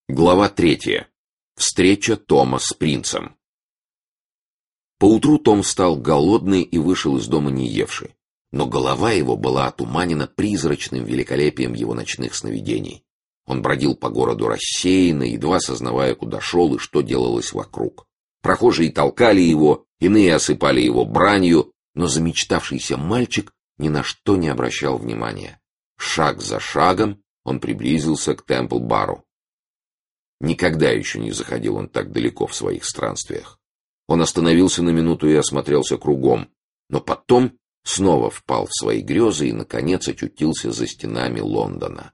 Глава 3. Встреча Тома с принцем. Поутру Том встал голодный и вышел из дома не евший, но голова его была отуманена призрачным великолепием его ночных сновидений. Он бродил по городу рассеянно, едва сознавая, куда шел и что делалось вокруг. Прохожие толкали его, иные осыпали его бранью, но замечтавшийся мальчик ни на что не обращал внимания. Шаг за шагом он приблизился к Темпл-бару. Никогда еще не заходил он так далеко в своих странствиях. Он остановился на минуту и осмотрелся кругом, но потом снова впал в свои грезы и, наконец, очутился за стенами Лондона.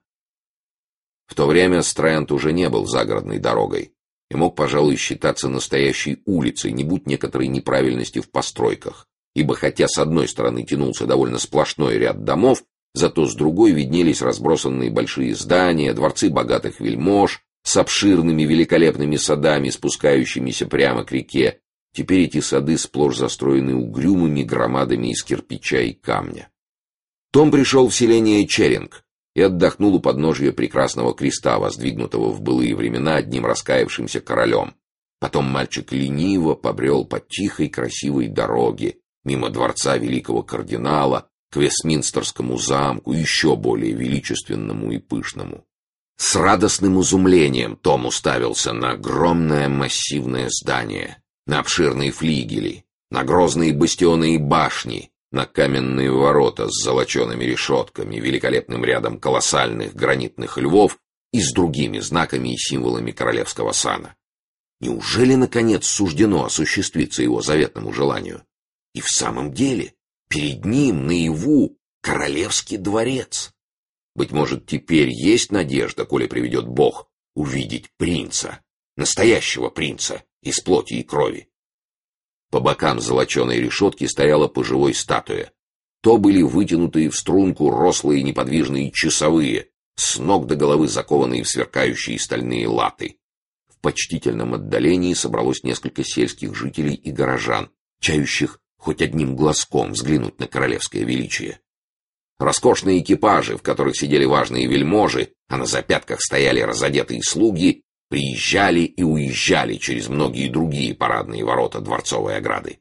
В то время Стрэнд уже не был загородной дорогой и мог, пожалуй, считаться настоящей улицей, не будь некоторой неправильности в постройках, ибо хотя с одной стороны тянулся довольно сплошной ряд домов, зато с другой виднелись разбросанные большие здания, дворцы богатых вельмож, с обширными великолепными садами, спускающимися прямо к реке. Теперь эти сады сплошь застроены угрюмыми громадами из кирпича и камня. Том пришел в селение Черинг и отдохнул у подножия прекрасного креста, воздвигнутого в былые времена одним раскаявшимся королем. Потом мальчик лениво побрел по тихой красивой дороге, мимо дворца великого кардинала, к Вестминстерскому замку, еще более величественному и пышному. С радостным изумлением Том уставился на огромное массивное здание, на обширные флигели, на грозные бастионы и башни, на каменные ворота с золочеными решетками, великолепным рядом колоссальных гранитных львов и с другими знаками и символами королевского сана. Неужели, наконец, суждено осуществиться его заветному желанию? И в самом деле, перед ним, наяву, королевский дворец. Быть может, теперь есть надежда, коли приведет Бог, увидеть принца, настоящего принца, из плоти и крови. По бокам золоченой решетки стояла пожевой статуя. То были вытянутые в струнку рослые неподвижные часовые, с ног до головы закованные в сверкающие стальные латы. В почтительном отдалении собралось несколько сельских жителей и горожан, чающих хоть одним глазком взглянуть на королевское величие. Роскошные экипажи, в которых сидели важные вельможи, а на запятках стояли разодетые слуги, приезжали и уезжали через многие другие парадные ворота дворцовой ограды.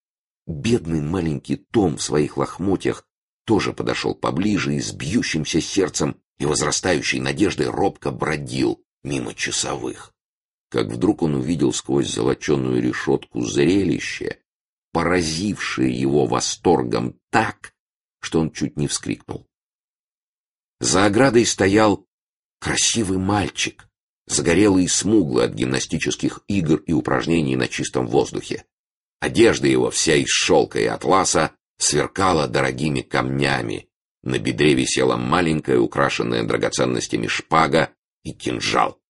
Бедный маленький Том в своих лохмотьях тоже подошел поближе и с бьющимся сердцем и возрастающей надеждой робко бродил мимо часовых. Как вдруг он увидел сквозь золоченую решетку зрелище, поразившее его восторгом так, что он чуть не вскрикнул. За оградой стоял красивый мальчик, загорелый и смуглый от гимнастических игр и упражнений на чистом воздухе. Одежда его, вся из шелка и атласа, сверкала дорогими камнями. На бедре висела маленькая, украшенная драгоценностями шпага и кинжал.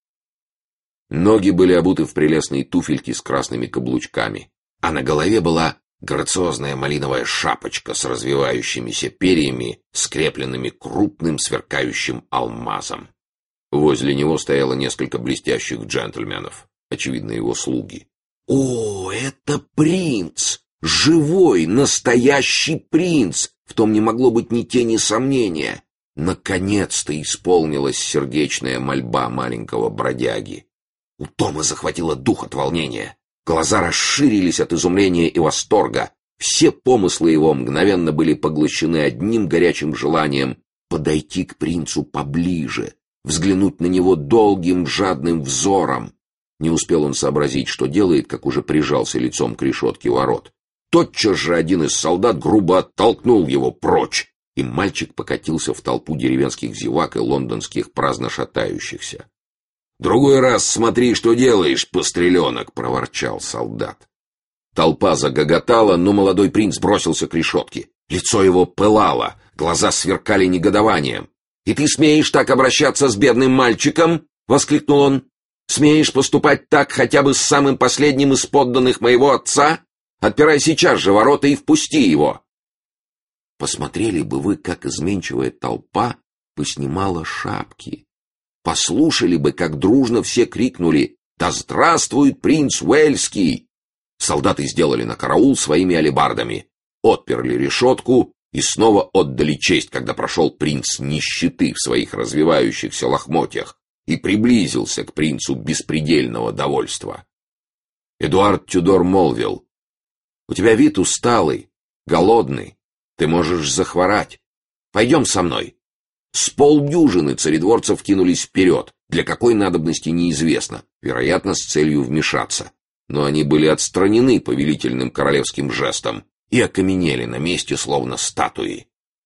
Ноги были обуты в прелестные туфельки с красными каблучками, а на голове была грациозная малиновая шапочка с развивающимися перьями, скрепленными крупным сверкающим алмазом. Возле него стояло несколько блестящих джентльменов, очевидно, его слуги. «О, это принц! Живой, настоящий принц!» В том не могло быть ни тени сомнения. Наконец-то исполнилась сердечная мольба маленького бродяги. У Тома захватило дух от волнения. Глаза расширились от изумления и восторга. Все помыслы его мгновенно были поглощены одним горячим желанием подойти к принцу поближе, взглянуть на него долгим жадным взором. Не успел он сообразить, что делает, как уже прижался лицом к решетке ворот. Тотчас же один из солдат грубо оттолкнул его прочь, и мальчик покатился в толпу деревенских зевак и лондонских праздно шатающихся. «Другой раз смотри, что делаешь, постреленок!» — проворчал солдат. Толпа загоготала, но молодой принц бросился к решетке. Лицо его пылало, глаза сверкали негодованием. «И ты смеешь так обращаться с бедным мальчиком?» — воскликнул он. «Смеешь поступать так хотя бы с самым последним из подданных моего отца? Отпирай сейчас же ворота и впусти его!» Посмотрели бы вы, как изменчивая толпа поснимала шапки. Послушали бы, как дружно все крикнули «Да здравствует принц Уэльский!». Солдаты сделали на караул своими алебардами, отперли решетку и снова отдали честь, когда прошел принц нищеты в своих развивающихся лохмотьях, и приблизился к принцу беспредельного довольства. Эдуард Тюдор молвил: «У тебя вид усталый, голодный, ты можешь захворать. Пойдем со мной». С полдюжины царедворцев кинулись вперед, для какой надобности неизвестно, вероятно, с целью вмешаться. Но они были отстранены повелительным королевским жестом и окаменели на месте, словно статуи.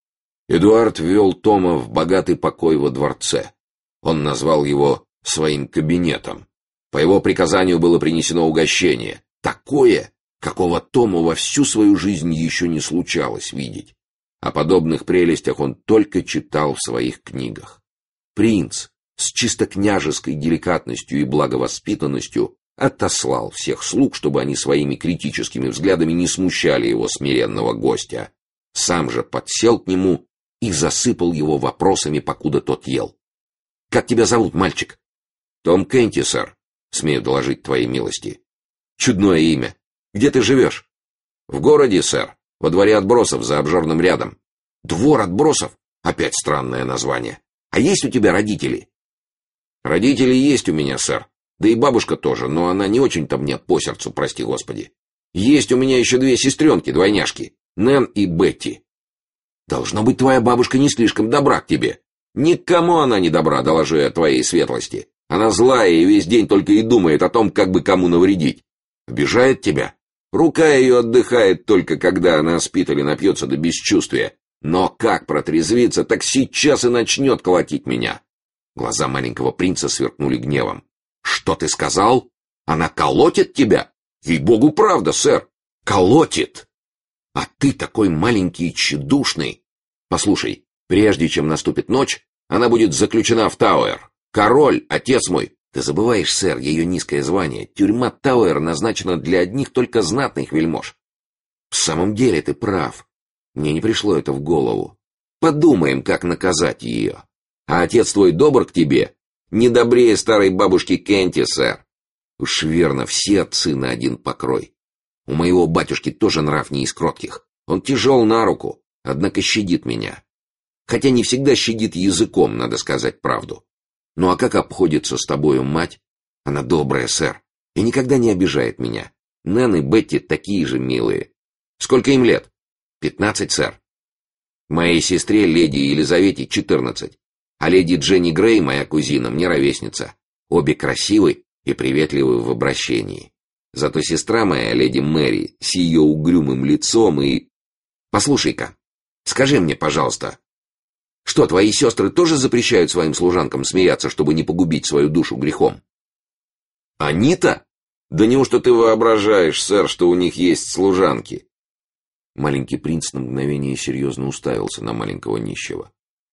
Эдуард ввел Тома в богатый покой во дворце. Он назвал его своим кабинетом. По его приказанию было принесено угощение, такое, какого Тому во всю свою жизнь еще не случалось видеть. О подобных прелестях он только читал в своих книгах. Принц с чисто княжеской деликатностью и благовоспитанностью отослал всех слуг, чтобы они своими критическими взглядами не смущали его смиренного гостя. Сам же подсел к нему и засыпал его вопросами, покуда тот ел. «Как тебя зовут, мальчик?» «Том Кенти, сэр, смею доложить твоей милости». «Чудное имя. Где ты живешь?» «В городе, сэр, во дворе отбросов за обжорным рядом». «Двор отбросов? Опять странное название. А есть у тебя родители?» «Родители есть у меня, сэр. Да и бабушка тоже, но она не очень-то мне по сердцу, прости господи. Есть у меня еще две сестренки, двойняшки, Нэн и Бетти». «Должно быть, твоя бабушка не слишком добра к тебе». «Никому она не добра, доложу я твоей светлости. Она злая и весь день только и думает о том, как бы кому навредить. Обижает тебя? Рука ее отдыхает только, когда она спит или напьется до бесчувствия. Но как протрезвиться, так сейчас и начнет колотить меня». Глаза маленького принца сверкнули гневом. «Что ты сказал? Она колотит тебя? Ей-богу, правда, сэр. Колотит. А ты такой маленький и тщедушный. Послушай, прежде чем наступит ночь, она будет заключена в Тауэр. Король, отец мой». «Ты забываешь, сэр, ее низкое звание. Тюрьма Тауэр назначена для одних только знатных вельмож». «В самом деле ты прав. Мне не пришло это в голову. Подумаем, как наказать ее. А отец твой добр к тебе? Не добрее старой бабушки Кенти, сэр». «Уж верно, все отцы на один покрой. У моего батюшки тоже нрав не из кротких. Он тяжел на руку, однако щадит меня. Хотя не всегда щадит языком, надо сказать правду. Ну а как обходится с тобою мать? Она добрая, сэр, и никогда не обижает меня. Нэн и Бетти такие же милые. Сколько им лет?» 15, сэр. Моей сестре, леди Елизавете, 14. А леди Дженни Грей, моя кузина, мне ровесница. Обе красивы и приветливы в обращении. Зато сестра моя, леди Мэри, с ее угрюмым лицом и... Послушай-ка, скажи мне, пожалуйста, что, твои сестры тоже запрещают своим служанкам смеяться, чтобы не погубить свою душу грехом?» «Они-то? Да неужто ты воображаешь, сэр, что у них есть служанки?» Маленький принц на мгновение серьезно уставился на маленького нищего.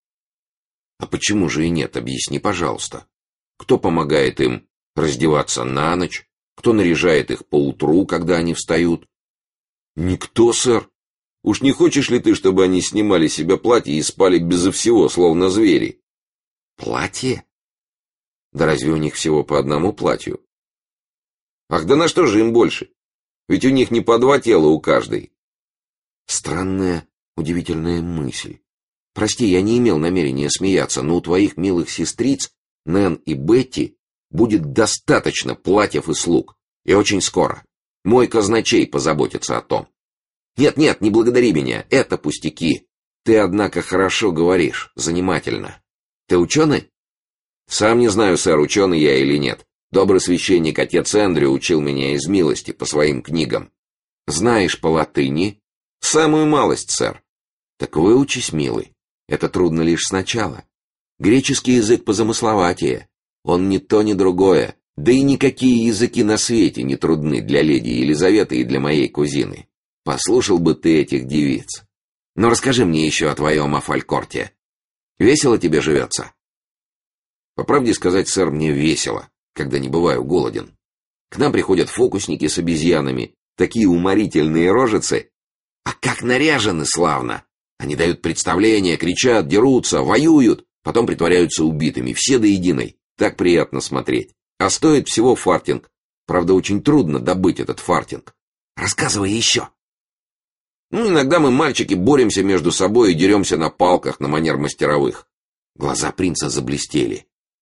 «А почему же и нет, объясни, пожалуйста. Кто помогает им раздеваться на ночь? Кто наряжает их поутру, когда они встают?» «Никто, сэр. Уж не хочешь ли ты, чтобы они снимали с себя платье и спали безо всего, словно звери?» «Платье? Да разве у них всего по одному платью?» «Ах, да на что же им больше? Ведь у них не по два тела у каждой». «Странная, удивительная мысль. Прости, я не имел намерения смеяться, но у твоих милых сестриц, Нэн и Бетти, будет достаточно платьев и слуг. И очень скоро. Мой казначей позаботится о том». «Нет-нет, не благодари меня, это пустяки. Ты, однако, хорошо говоришь, занимательно. Ты ученый?» «Сам не знаю, сэр, ученый я или нет. Добрый священник отец Эндрю учил меня из милости по своим книгам». «Знаешь по латыни?» «Самую малость, сэр». «Так выучись, милый. Это трудно лишь сначала. Греческий язык позамысловатее. Он ни то, ни другое. Да и никакие языки на свете не трудны для леди Елизаветы и для моей кузины. Послушал бы ты этих девиц. Но расскажи мне еще о твоем Афалькорте. Весело тебе живется?» «По правде сказать, сэр, мне весело, когда не бываю голоден. К нам приходят фокусники с обезьянами, такие уморительные рожицы. А как наряжены славно! Они дают представления, кричат, дерутся, воюют, потом притворяются убитыми, все до единой. Так приятно смотреть. А стоит всего фартинг. Правда, очень трудно добыть этот фартинг. Рассказывай еще». «Иногда мы, мальчики, боремся между собой и деремся на палках на манер мастеровых». Глаза принца заблестели.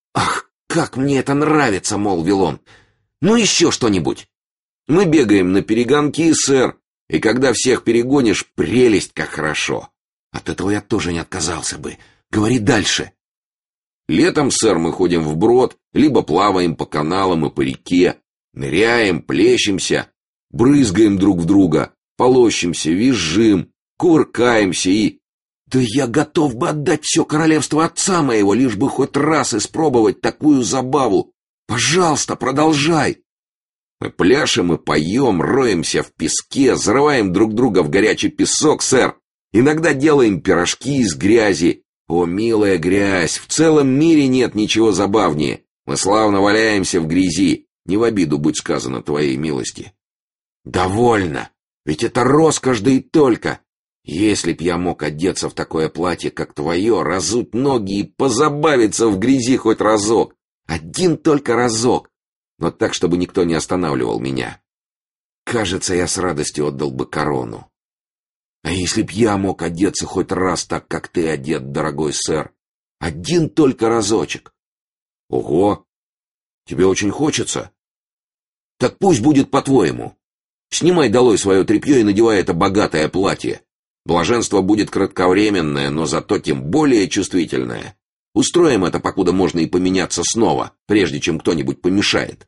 «Ах, как мне это нравится!» — молвил он. «Ну еще что-нибудь!» «Мы бегаем на перегонки, сэр, и когда всех перегонишь, прелесть как хорошо!» «От этого я тоже не отказался бы. Говори дальше!» «Летом, сэр, мы ходим вброд, либо плаваем по каналам и по реке, ныряем, плещемся, брызгаем друг в друга, полощемся, визжим, кувыркаемся и...» «Да я готов бы отдать все королевство отца моего, лишь бы хоть раз испробовать такую забаву. Пожалуйста, продолжай!» «Мы пляшем и поем, роемся в песке, зарываем друг друга в горячий песок, сэр. Иногда делаем пирожки из грязи. О, милая грязь, в целом мире нет ничего забавнее. Мы славно валяемся в грязи, не в обиду будь сказано твоей милости». «Довольно, ведь это роскошь, да и только. Если б я мог одеться в такое платье, как твое, разуть ноги и позабавиться в грязи хоть разок. Один только разок, но так, чтобы никто не останавливал меня. Кажется, я с радостью отдал бы корону. А если б я мог одеться хоть раз так, как ты одет, дорогой сэр? Один только разочек». «Ого! Тебе очень хочется? Так пусть будет по-твоему. Снимай долой свое тряпье и надевай это богатое платье. Блаженство будет кратковременное, но зато тем более чувствительное. Устроим это, покуда можно и поменяться снова, прежде чем кто-нибудь помешает».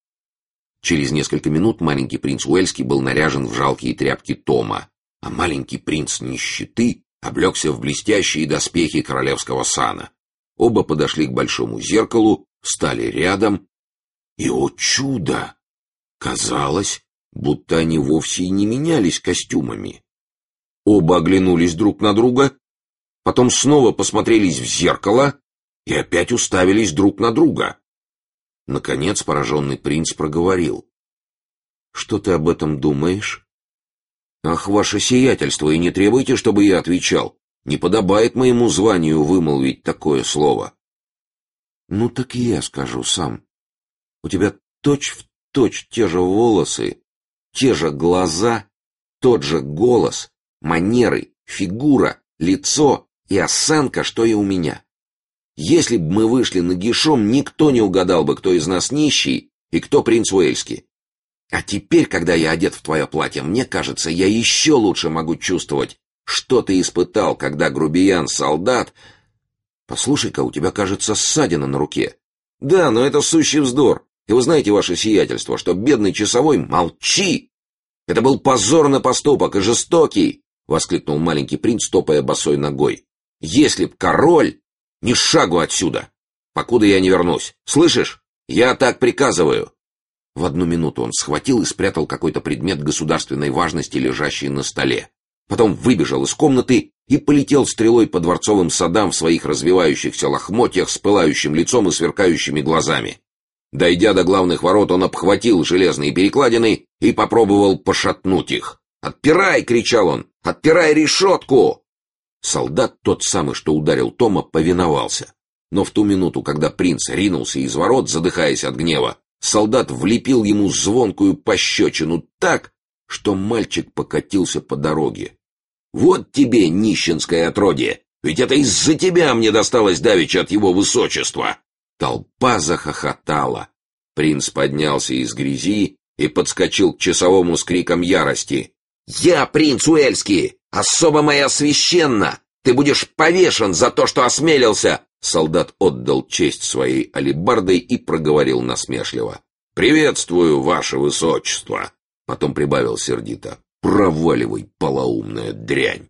Через несколько минут маленький принц Уэльский был наряжен в жалкие тряпки Тома, а маленький принц нищеты облегся в блестящие доспехи королевского сана. Оба подошли к большому зеркалу, встали рядом, и, о чудо! Казалось, будто они вовсе и не менялись костюмами. Оба оглянулись друг на друга, потом снова посмотрелись в зеркало и опять уставились друг на друга. Наконец пораженный принц проговорил: «Что ты об этом думаешь?» «Ах, ваше сиятельство, и не требуйте, чтобы я отвечал. Не подобает моему званию вымолвить такое слово». «Ну так и я скажу сам. У тебя точь-в-точь те же волосы, те же глаза, тот же голос, манеры, фигура, лицо и осанка, что и у меня. Если бы мы вышли нагишом, никто не угадал бы, кто из нас нищий и кто принц Уэльский. А теперь, когда я одет в твое платье, мне кажется, я еще лучше могу чувствовать, что ты испытал, когда грубиян-солдат... Послушай-ка, у тебя, кажется, ссадина на руке». «Да, но это сущий вздор. И вы знаете, ваше сиятельство, что бедный часовой...» «Молчи! Это был позорный поступок и жестокий!» — воскликнул маленький принц, топая босой ногой. «Если б король... Ни шагу отсюда, покуда я не вернусь. Слышишь? Я так приказываю». В одну минуту он схватил и спрятал какой-то предмет государственной важности, лежащий на столе. Потом выбежал из комнаты и полетел стрелой по дворцовым садам в своих развивающихся лохмотьях с пылающим лицом и сверкающими глазами. Дойдя до главных ворот, он обхватил железные перекладины и попробовал пошатнуть их. «Отпирай!» — кричал он. «Отпирай решетку!» Солдат, тот самый, что ударил Тома, повиновался. Но в ту минуту, когда принц ринулся из ворот, задыхаясь от гнева, солдат влепил ему звонкую пощечину так, что мальчик покатился по дороге. «Вот тебе, нищенское отродье! Ведь это из-за тебя мне досталось давеча от его высочества!» Толпа захохотала. Принц поднялся из грязи и подскочил к часовому с криком ярости. «Я принц Уэльский! Особо моя священна! Ты будешь повешен за то, что осмелился!» Солдат отдал честь своей алебардой и проговорил насмешливо: «Приветствую, ваше высочество!» Потом прибавил сердито: «Проваливай, полоумная дрянь!»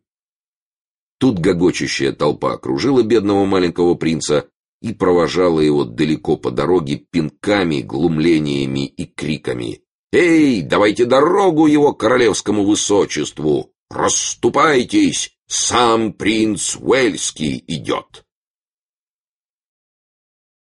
Тут гогочущая толпа окружила бедного маленького принца и провожала его далеко по дороге пинками, глумлениями и криками. «Эй, давайте дорогу его королевскому высочеству! Расступайтесь! Сам принц Уэльский идет!»